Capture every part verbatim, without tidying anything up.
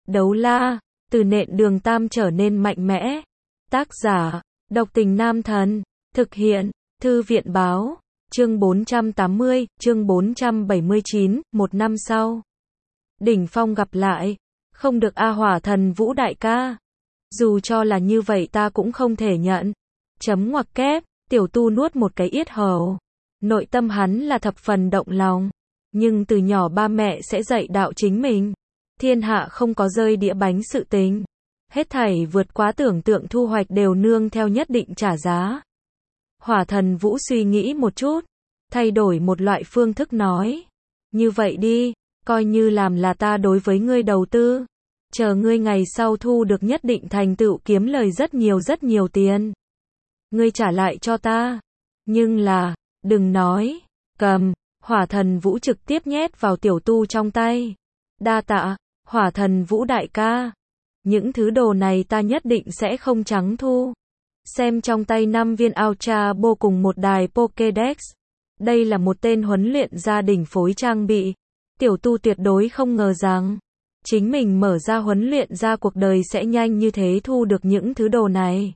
Đấu la, từ nện đường tam trở nên mạnh mẽ. Tác giả, độc tình nam thần. Thực hiện, thư viện báo. Chương bốn trăm tám mươi, chương bốn trăm bảy mươi chín, một năm sau. Đỉnh phong gặp lại. Không được a Hỏa Thần Vũ đại ca. Dù cho là như vậy ta cũng không thể nhận. Chấm ngoặc kép, tiểu tu nuốt một cái yết hầu. Nội tâm hắn là thập phần động lòng. Nhưng từ nhỏ ba mẹ sẽ dạy đạo chính mình. Thiên hạ không có rơi đĩa bánh sự tình. Hết thảy vượt quá tưởng tượng thu hoạch đều nương theo nhất định trả giá. Hỏa Thần Vũ suy nghĩ một chút. Thay đổi một loại phương thức nói. Như vậy đi, coi như làm là ta đối với ngươi đầu tư. Chờ ngươi ngày sau thu được nhất định thành tựu kiếm lời rất nhiều rất nhiều tiền. Ngươi trả lại cho ta. Nhưng là, đừng nói, cầm, Hỏa Thần Vũ trực tiếp nhét vào tiểu tu trong tay. Đa tạ, Hỏa Thần Vũ đại ca. Những thứ đồ này ta nhất định sẽ không trắng thu. Xem trong tay năm viên Ultra Ball cùng một đài Pokédex. Đây là một tên huấn luyện gia đỉnh phối trang bị. Tiểu tu tuyệt đối không ngờ rằng chính mình mở ra huấn luyện ra cuộc đời sẽ nhanh như thế thu được những thứ đồ này.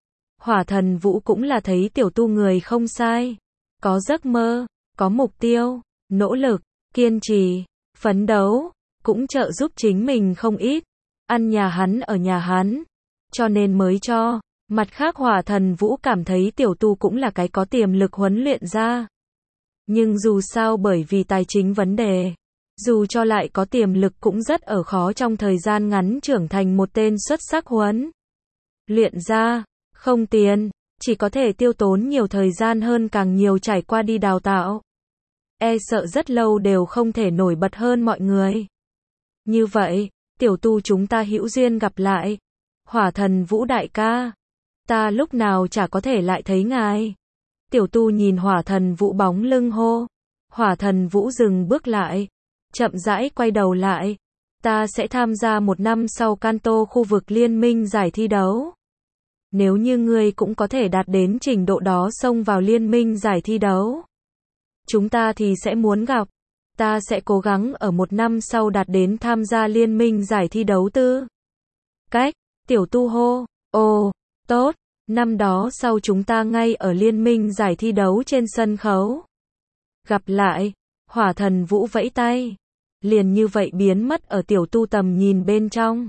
Hỏa Thần Vũ cũng là thấy tiểu tu người không sai. Có giấc mơ, có mục tiêu, nỗ lực, kiên trì, phấn đấu, cũng trợ giúp chính mình không ít. Ăn nhà hắn ở nhà hắn. Cho nên mới cho. Mặt khác Hỏa Thần Vũ cảm thấy tiểu tu cũng là cái có tiềm lực huấn luyện ra. Nhưng dù sao bởi vì tài chính vấn đề. Dù cho lại có tiềm lực cũng rất ở khó trong thời gian ngắn trưởng thành một tên xuất sắc huấn luyện ra, không tiền, chỉ có thể tiêu tốn nhiều thời gian hơn càng nhiều trải qua đi đào tạo. E sợ rất lâu đều không thể nổi bật hơn mọi người. Như vậy, tiểu tu chúng ta hữu duyên gặp lại. Hỏa Thần Vũ đại ca, ta lúc nào chả có thể lại thấy ngài. Tiểu tu nhìn Hỏa Thần Vũ bóng lưng hô. Hỏa Thần Vũ dừng bước lại. Chậm rãi quay đầu lại. Ta sẽ tham gia một năm sau Kanto khu vực liên minh giải thi đấu. Nếu như ngươi cũng có thể đạt đến trình độ đó xông vào liên minh giải thi đấu. Chúng ta thì sẽ muốn gặp. Ta sẽ cố gắng ở một năm sau đạt đến tham gia liên minh giải thi đấu tư cách. Tiểu tu hô. Ồ, tốt. Năm đó sau chúng ta ngay ở liên minh giải thi đấu trên sân khấu. Gặp lại. Hỏa Thần Vũ vẫy tay. Liền như vậy biến mất ở tiểu tu tầm nhìn bên trong.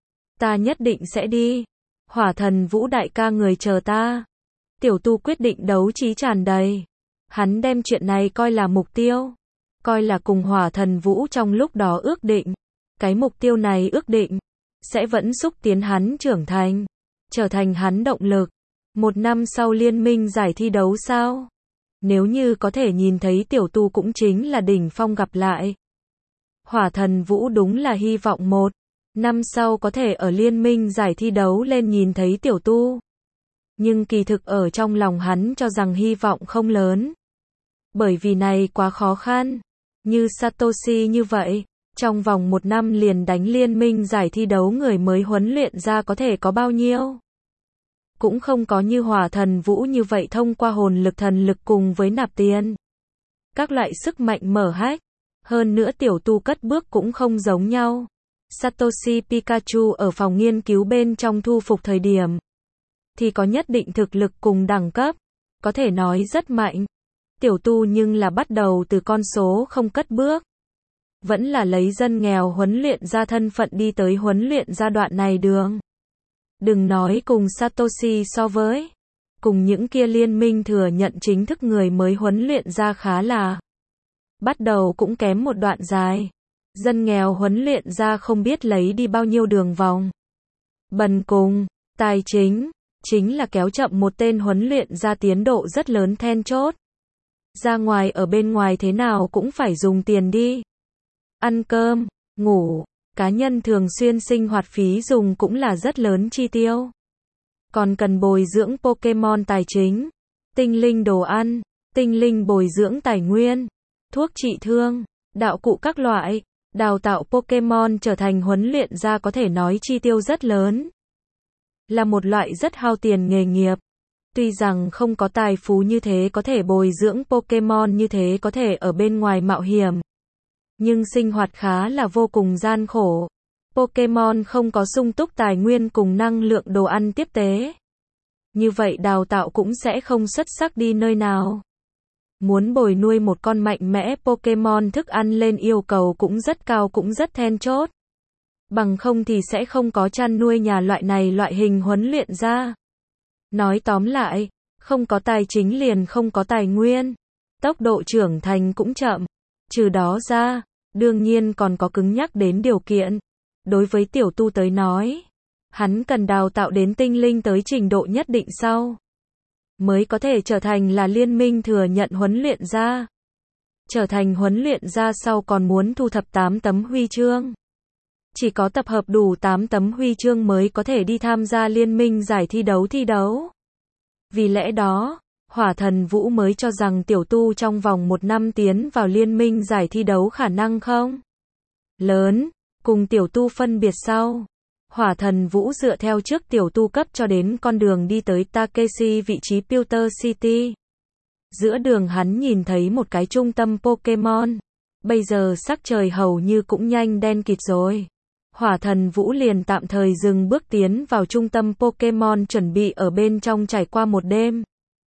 Ta nhất định sẽ đi. Hỏa Thần Vũ đại ca người chờ ta. Tiểu tu quyết định đấu trí tràn đầy. Hắn đem chuyện này coi là mục tiêu. Coi là cùng Hỏa Thần Vũ trong lúc đó ước định. Cái mục tiêu này ước định. Sẽ vẫn xúc tiến hắn trưởng thành. Trở thành hắn động lực. Một năm sau liên minh giải thi đấu sao? Nếu như có thể nhìn thấy tiểu tu cũng chính là đỉnh phong gặp lại. Hỏa Thần Vũ đúng là hy vọng một năm sau có thể ở liên minh giải thi đấu lên nhìn thấy tiểu tu. Nhưng kỳ thực ở trong lòng hắn cho rằng hy vọng không lớn. Bởi vì này quá khó khăn. Như Satoshi như vậy, trong vòng một năm liền đánh liên minh giải thi đấu người mới huấn luyện ra có thể có bao nhiêu. Cũng không có như Hỏa Thần Vũ như vậy thông qua hồn lực thần lực cùng với nạp tiền. Các loại sức mạnh mở hách. Hơn nữa tiểu tu cất bước cũng không giống nhau. Satoshi Pikachu ở phòng nghiên cứu bên trong thu phục thời điểm. Thì có nhất định thực lực cùng đẳng cấp. Có thể nói rất mạnh. Tiểu tu nhưng là bắt đầu từ con số không cất bước. Vẫn là lấy dân nghèo huấn luyện ra thân phận đi tới huấn luyện ra đoạn này đường. Đừng nói cùng Satoshi so với. Cùng những kia liên minh thừa nhận chính thức người mới huấn luyện ra khá là. Bắt đầu cũng kém một đoạn dài. Dân nghèo huấn luyện ra không biết lấy đi bao nhiêu đường vòng. Bần cùng, tài chính, chính là kéo chậm một tên huấn luyện ra tiến độ rất lớn then chốt. Ra ngoài ở bên ngoài thế nào cũng phải dùng tiền đi. Ăn cơm, ngủ, cá nhân thường xuyên sinh hoạt phí dùng cũng là rất lớn chi tiêu. Còn cần bồi dưỡng Pokemon tài chính, tinh linh đồ ăn, tinh linh bồi dưỡng tài nguyên, thuốc trị thương, đạo cụ các loại, đào tạo Pokemon trở thành huấn luyện ra có thể nói chi tiêu rất lớn. Là một loại rất hao tiền nghề nghiệp. Tuy rằng không có tài phú như thế có thể bồi dưỡng Pokemon như thế có thể ở bên ngoài mạo hiểm. Nhưng sinh hoạt khá là vô cùng gian khổ. Pokemon không có sung túc tài nguyên cùng năng lượng đồ ăn tiếp tế. Như vậy đào tạo cũng sẽ không xuất sắc đi nơi nào. Muốn bồi nuôi một con mạnh mẽ Pokemon, thức ăn lên yêu cầu cũng rất cao, cũng rất then chốt. Bằng không thì sẽ không có chăn nuôi nhà loại này loại hình huấn luyện ra. Nói tóm lại, không có tài chính liền không có tài nguyên. Tốc độ trưởng thành cũng chậm. Trừ đó ra, đương nhiên còn có cứng nhắc đến điều kiện. Đối với tiểu tu tới nói, hắn cần đào tạo đến tinh linh tới trình độ nhất định sau, mới có thể trở thành là liên minh thừa nhận huấn luyện gia. Trở thành huấn luyện gia sau còn muốn thu thập tám tấm huy chương. Chỉ có tập hợp đủ tám tấm huy chương mới có thể đi tham gia liên minh giải thi đấu thi đấu. Vì lẽ đó, Hỏa Thần Vũ mới cho rằng tiểu tu trong vòng một năm tiến vào liên minh giải thi đấu khả năng không lớn. Cùng tiểu tu phân biệt sau, Hỏa Thần Vũ dựa theo trước tiểu tu cấp cho đến con đường đi tới Takeshi vị trí Pewter City. Giữa đường hắn nhìn thấy một cái trung tâm Pokemon. Bây giờ sắc trời hầu như cũng nhanh đen kịt rồi. Hỏa Thần Vũ liền tạm thời dừng bước tiến vào trung tâm Pokemon, chuẩn bị ở bên trong trải qua một đêm.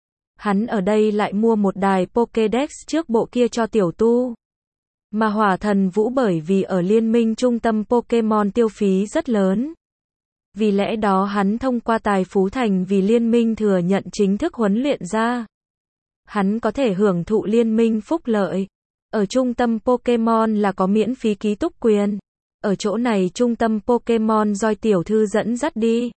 Hắn ở đây lại mua một đài Pokédex trước bộ kia cho tiểu tu. Mà Hỏa Thần Vũ bởi vì ở liên minh trung tâm Pokemon tiêu phí rất lớn. Vì lẽ đó hắn thông qua Tài Phú Thành vì liên minh thừa nhận chính thức huấn luyện ra. Hắn có thể hưởng thụ liên minh phúc lợi. Ở trung tâm Pokemon là có miễn phí ký túc quyền. Ở chỗ này trung tâm Pokemon do tiểu thư dẫn dắt đi.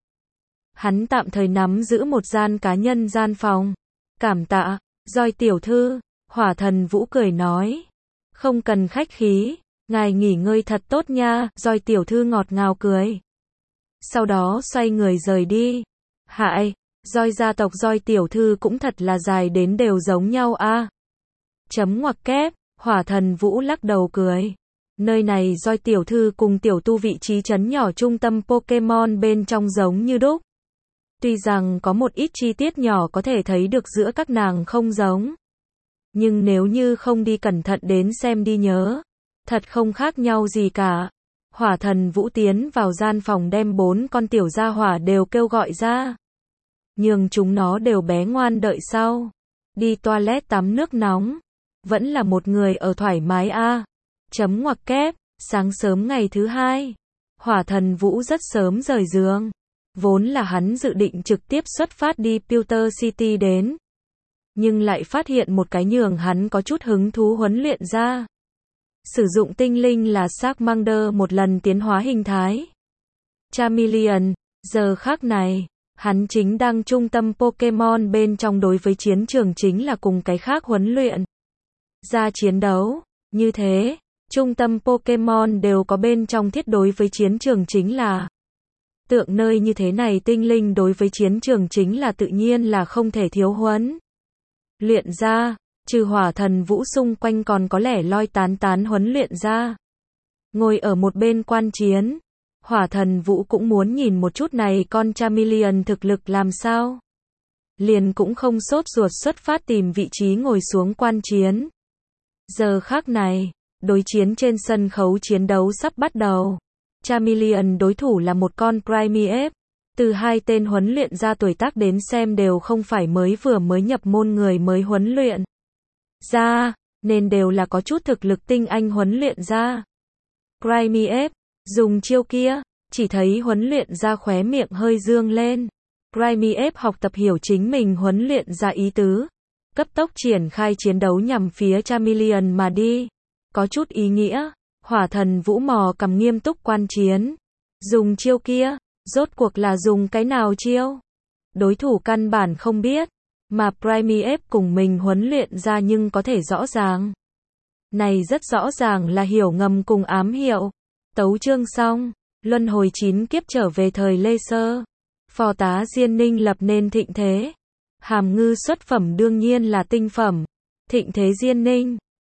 Hắn tạm thời nắm giữ một gian cá nhân gian phòng. Cảm tạ, Doi tiểu thư, Hỏa Thần Vũ cười nói. Không cần khách khí, ngài nghỉ ngơi thật tốt nha, Doi tiểu thư ngọt ngào cười. Sau đó xoay người rời đi. Hại, Doi gia tộc Doi tiểu thư cũng thật là dài đến đều giống nhau a. À. Chấm ngoặc kép, Hỏa Thần Vũ lắc đầu cười. Nơi này Doi tiểu thư cùng tiểu tu vị trí trấn nhỏ trung tâm Pokemon bên trong giống như đúc. Tuy rằng có một ít chi tiết nhỏ có thể thấy được giữa các nàng không giống. Nhưng nếu như không đi cẩn thận đến xem đi nhớ, thật không khác nhau gì cả. Hỏa Thần Vũ tiến vào gian phòng đem bốn con tiểu gia hỏa đều kêu gọi ra. Nhưng chúng nó đều bé ngoan đợi sau. Đi toilet tắm nước nóng. Vẫn là một người ở thoải mái a. À. Chấm ngoặc kép, sáng sớm ngày thứ hai. Hỏa Thần Vũ rất sớm rời giường. Vốn là hắn dự định trực tiếp xuất phát đi Pewter City đến. Nhưng lại phát hiện một cái nhường hắn có chút hứng thú huấn luyện ra. Sử dụng tinh linh là Charmander một lần tiến hóa hình thái. Charmeleon, giờ khác này, hắn chính đang trung tâm Pokemon bên trong, đối với chiến trường chính là cùng cái khác huấn luyện ra chiến đấu. Như thế, trung tâm Pokemon đều có bên trong thiết đối với chiến trường chính là tượng nơi như thế này, tinh linh đối với chiến trường chính là tự nhiên là không thể thiếu huấn luyện ra. Trừ Hỏa Thần Vũ xung quanh còn có lẻ loi tán tán huấn luyện ra. Ngồi ở một bên quan chiến, Hỏa Thần Vũ cũng muốn nhìn một chút này con Charmeleon thực lực làm sao. Liền cũng không sốt ruột xuất phát tìm vị trí ngồi xuống quan chiến. Giờ khác này, đối chiến trên sân khấu chiến đấu sắp bắt đầu. Charmeleon đối thủ là một con Primeape. Từ hai tên huấn luyện ra tuổi tác đến xem đều không phải mới vừa mới nhập môn người mới huấn luyện ra, nên đều là có chút thực lực tinh anh huấn luyện ra. Primeape, dùng chiêu kia, chỉ thấy huấn luyện ra khóe miệng hơi dương lên. Primeape học tập hiểu chính mình huấn luyện ra ý tứ. Cấp tốc triển khai chiến đấu nhằm phía Charmeleon mà đi. Có chút ý nghĩa, Hỏa Thần Vũ mò cầm nghiêm túc quan chiến. Dùng chiêu kia, rốt cuộc là dùng cái nào chiêu? Đối thủ căn bản không biết. Mà Primeape cùng mình huấn luyện ra nhưng có thể rõ ràng. Này rất rõ ràng là hiểu ngầm cùng ám hiệu. Tấu chương xong, luân hồi chín kiếp trở về thời Lê Sơ. Phò tá Diên Ninh lập nên thịnh thế. Hàm ngư xuất phẩm đương nhiên là tinh phẩm. Thịnh thế Diên Ninh,